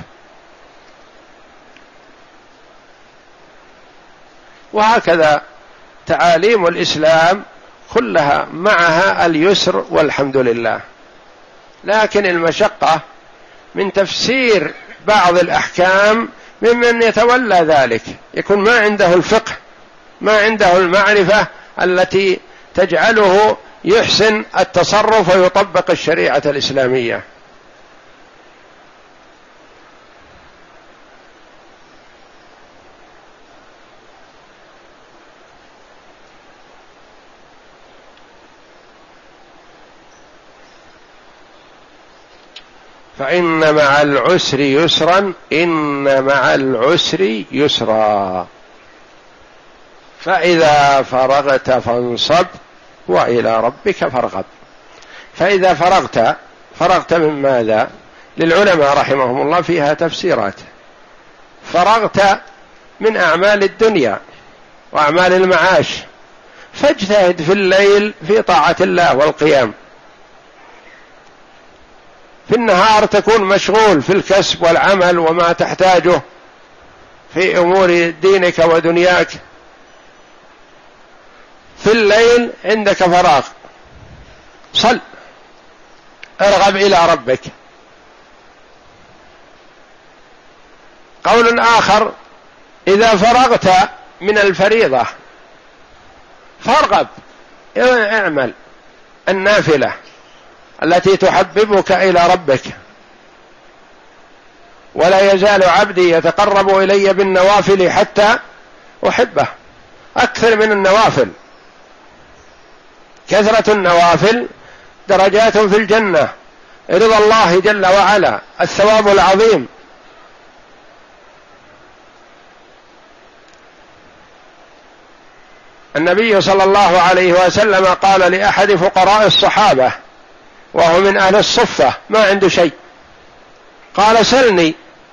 وهكذا تعاليم الإسلام كلها معها اليسر والحمد لله. لكن المشقة من تفسير بعض الأحكام ممن يتولى ذلك، يكون ما عنده الفقه، ما عنده المعرفة التي تجعله يحسن التصرف ويطبق الشريعة الإسلامية. فإن مع العسر يسرا إن مع العسر يسرا فإذا فرغت فانصب وإلى ربك فارغب. فإذا فرغت، فرغت من ماذا؟ للعلماء رحمهم الله فيها تفسيرات. فرغت من أعمال الدنيا وأعمال المعاش، فاجتهد في الليل في طاعة الله والقيام. في النهار تكون مشغول في الكسب والعمل وما تحتاجه في أمور دينك ودنياك. في الليل عندك فراغ، صل، ارغب إلى ربك. قول آخر: إذا فرغت من الفريضة فارغب، اعمل النافلة التي تحببك إلى ربك. ولا يزال عبدي يتقرب إلي بالنوافل حتى أحبه. أكثر من النوافل، كثرة النوافل درجات في الجنة، رضا الله جل وعلا، الثواب العظيم. النبي صلى الله عليه وسلم قال لأحد فقراء الصحابة وهو من أهل الصفة ما عنده شيء، قال: سلني.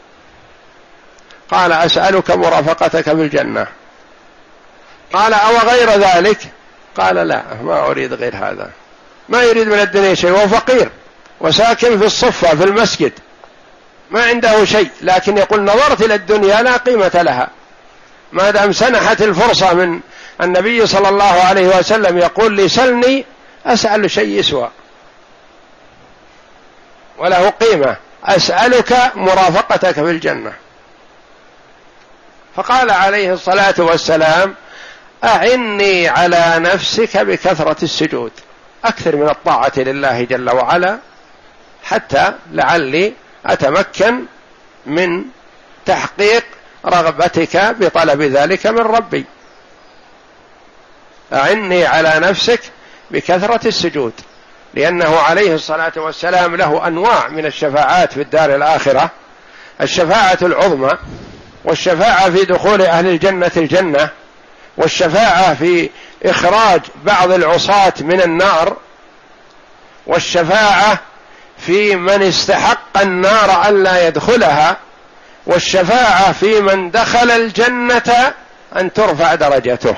قال: أسألك مرافقتك في الجنة. قال: أو غير ذلك؟ قال: لا، ما أريد غير هذا. ما يريد من الدنيا شيء، وهو فقير وساكن في الصفة في المسجد، ما عنده شيء، لكن يقول: نظرت إلى الدنيا لا قيمة لها. ما دام سنحت الفرصة من النبي صلى الله عليه وسلم يقول لي: سلني، أسأل شيء يسوى وله قيمة، أسألك مرافقتك في الجنة. فقال عليه الصلاة والسلام: أعني على نفسك بكثرة السجود، أكثر من الطاعة لله جل وعلا حتى لعلي أتمكن من تحقيق رغبتك بطلب ذلك من ربي. أعني على نفسك بكثرة السجود، لأنه عليه الصلاة والسلام له أنواع من الشفاعات في الدار الآخرة: الشفاعة العظمى، والشفاعة في دخول أهل الجنة الجنة، والشفاعة في إخراج بعض العصاة من النار، والشفاعة في من استحق النار ألا يدخلها، والشفاعة في من دخل الجنة أن ترفع درجته.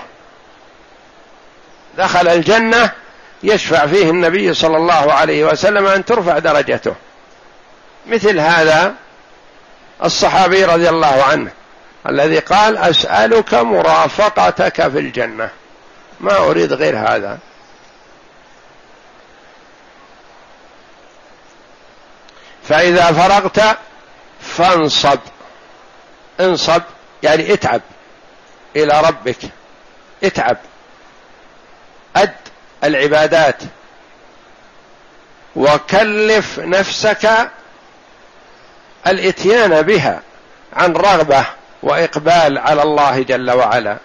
دخل الجنة يشفع فيه النبي صلى الله عليه وسلم أن ترفع درجته. مثل هذا الصحابي رضي الله عنه الذي قال: أسألك مرافقتك في الجنة، ما أريد غير هذا. فإذا فرغت فانصب. انصب يعني اتعب إلى ربك، اتعب، أد العبادات، وكلف نفسك الاتيان بها عن رغبة وإقبال على الله جل وعلا.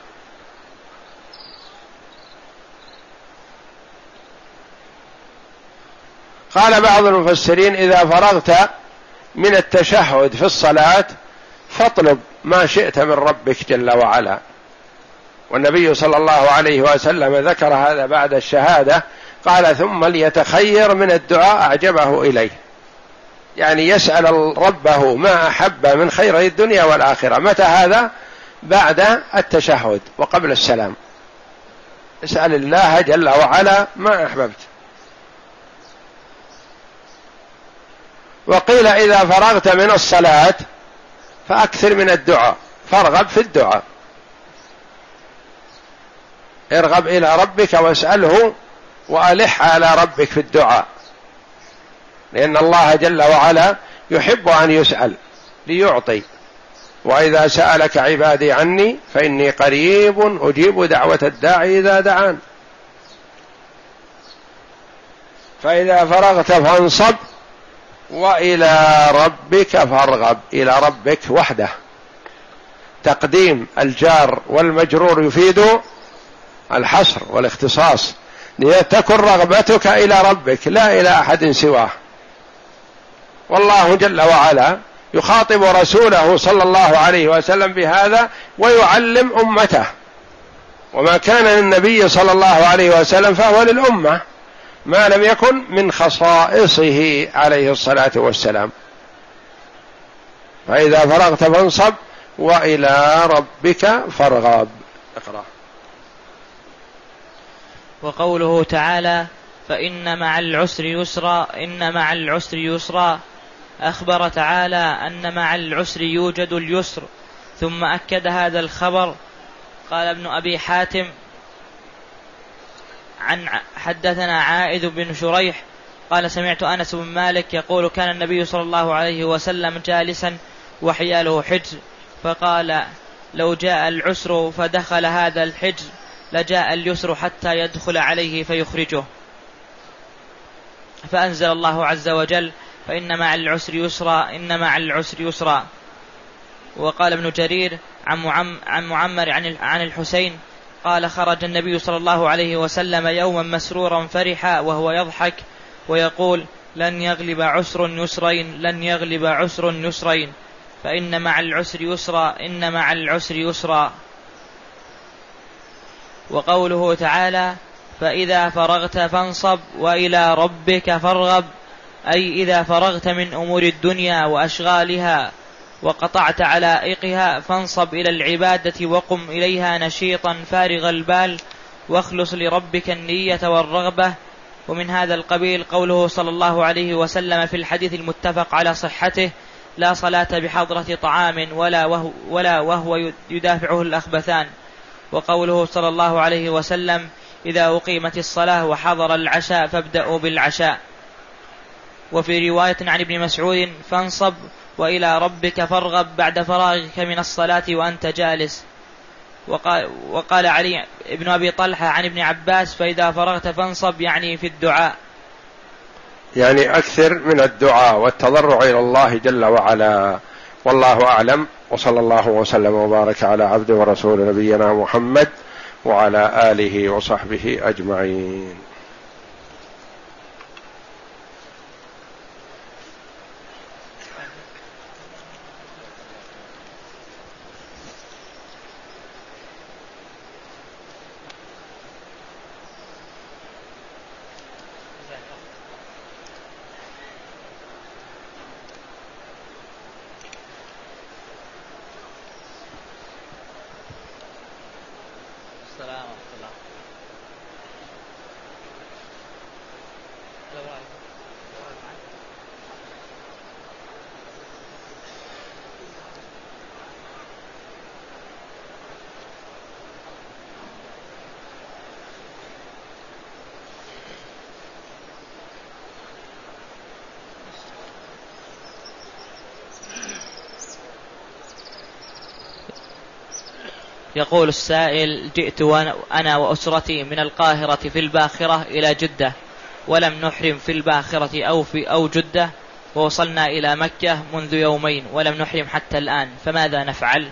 قال بعض المفسرين: إذا فرغت من التشهد في الصلاة فاطلب ما شئت من ربك جل وعلا. والنبي صلى الله عليه وسلم ذكر هذا بعد الشهادة، قال: ثم ليتخير من الدعاء أعجبه إليه، يعني يسأل ربه ما أحب من خير الدنيا والآخرة. متى هذا؟ بعد التشهد وقبل السلام، اسأل الله جل وعلا ما أحببت. وقيل: إذا فرغت من الصلاة فأكثر من الدعاء، فارغب في الدعاء، ارغب إلى ربك واسأله وألح على ربك في الدعاء، لأن الله جل وعلا يحب أن يسأل ليعطي. وإذا سألك عبادي عني فإني قريب أجيب دعوة الداعي إذا دعان. فإذا فرغت فانصب وإلى ربك فارغب. إلى ربك وحده، تقديم الجار والمجرور يفيد الحصر والاختصاص، لتكن رغبتك إلى ربك لا إلى أحد سواه. والله جل وعلا يخاطب رسوله صلى الله عليه وسلم بهذا ويعلم أمته، وما كان للنبي صلى الله عليه وسلم فهو للأمة، ما لم يكن من خصائصه عليه الصلاة والسلام. فإذا فرغت فانصب وإلى ربك فارغب. اقرأ. وقوله تعالى فإن مع العسر يسرا إن مع العسر يسرا، أخبر تعالى أن مع العسر يوجد اليسر، ثم أكد هذا الخبر. قال ابن أبي حاتم عن حدثنا عائذ بن شريح قال سمعت أنس بن مالك يقول كان النبي صلى الله عليه وسلم جالسا وحياله حجر، فقال لو جاء العسر فدخل هذا الحجر لجاء اليسر حتى يدخل عليه فيخرجه، فأنزل الله عز وجل فإن مع العسر يسرا إن مع العسر يسرا. وقال ابن جرير عن معمر عن الحسين قال خرج النبي صلى الله عليه وسلم يوما مسرورا فرحا وهو يضحك ويقول لن يغلب عسر يسرين لن يغلب عسر يسرين فإن مع العسر يسرا إن مع العسر يسرا. وقوله تعالى فإذا فرغت فانصب وإلى ربك فارغب، أي إذا فرغت من أمور الدنيا وأشغالها وقطعت علائقها فانصب إلى العبادة وقم إليها نشيطا فارغ البال، واخلص لربك النية والرغبة. ومن هذا القبيل قوله صلى الله عليه وسلم في الحديث المتفق على صحته لا صلاة بحضرة طعام ولا وهو, ولا وهو يدافعه الأخبثان. وقوله صلى الله عليه وسلم إذا أقيمت الصلاة وحضر العشاء فابدأوا بالعشاء. وفي رواية عن ابن مسعود فانصب وإلى ربك فارغب بعد فراغك من الصلاة وأنت جالس. وقال, وقال علي ابن أبي طلحة عن ابن عباس فإذا فرغت فانصب يعني في الدعاء، يعني أكثر من الدعاء والتضرع إلى الله جل وعلا. والله أعلم، وصلى الله وسلم وبارك على عبده ورسول نبينا محمد وعلى آله وصحبه أجمعين. يقول السائل جئت أنا وأسرتي من القاهرة في الباخرة إلى جدة ولم نحرم في الباخرة أو في أو جدة، ووصلنا إلى مكة منذ يومين ولم نحرم حتى الآن، فماذا نفعل؟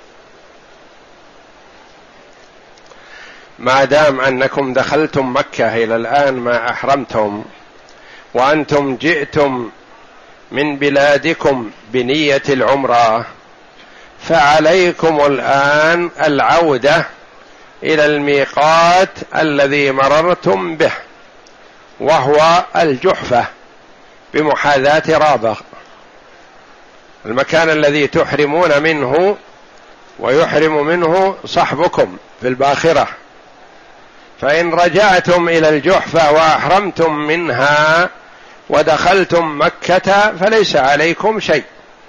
ما دام أنكم دخلتم مكة إلى الآن ما أحرمتم، وأنتم جئتم من بلادكم بنية العمرة، فعليكم الآن العودة إلى الميقات الذي مررتم به، وهو الجحفة بمحاذاة رابغ، المكان الذي تحرمون منه ويحرم منه صحبكم في الباخرة. فإن رجعتم إلى الجحفة وأحرمتم منها ودخلتم مكة فليس عليكم شيء.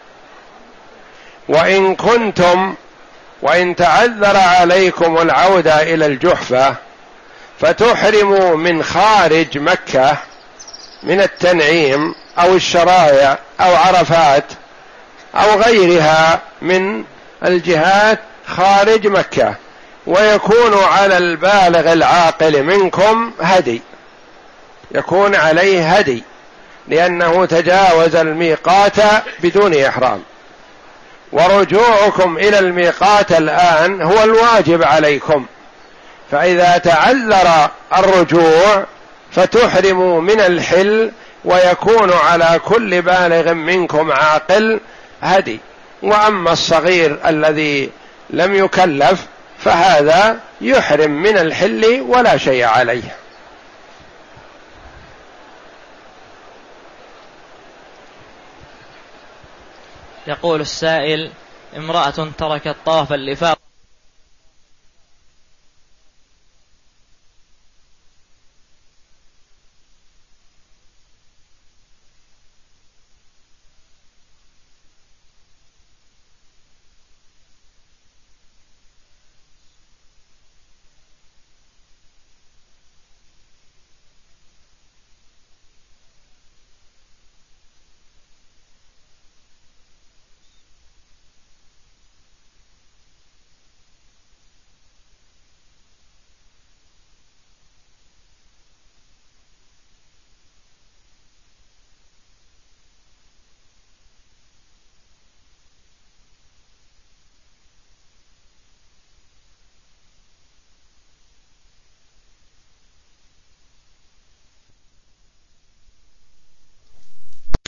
وإن كنتم وإن تعذر عليكم العودة إلى الجحفة فتحرموا من خارج مكة من التنعيم أو الشرايع أو عرفات أو غيرها من الجهات خارج مكة، ويكون على البالغ العاقل منكم هدي، يكون عليه هدي لأنه تجاوز الميقات بدون إحرام. ورجوعكم إلى الميقات الآن هو الواجب عليكم، فإذا تعذر الرجوع فتحرموا من الحل، ويكون على كل بالغ منكم عاقل هدي. وأما الصغير الذي لم يكلف فهذا يحرم من الحل ولا شيء عليه. يقول السائل امرأة تركت طواف الإفاضة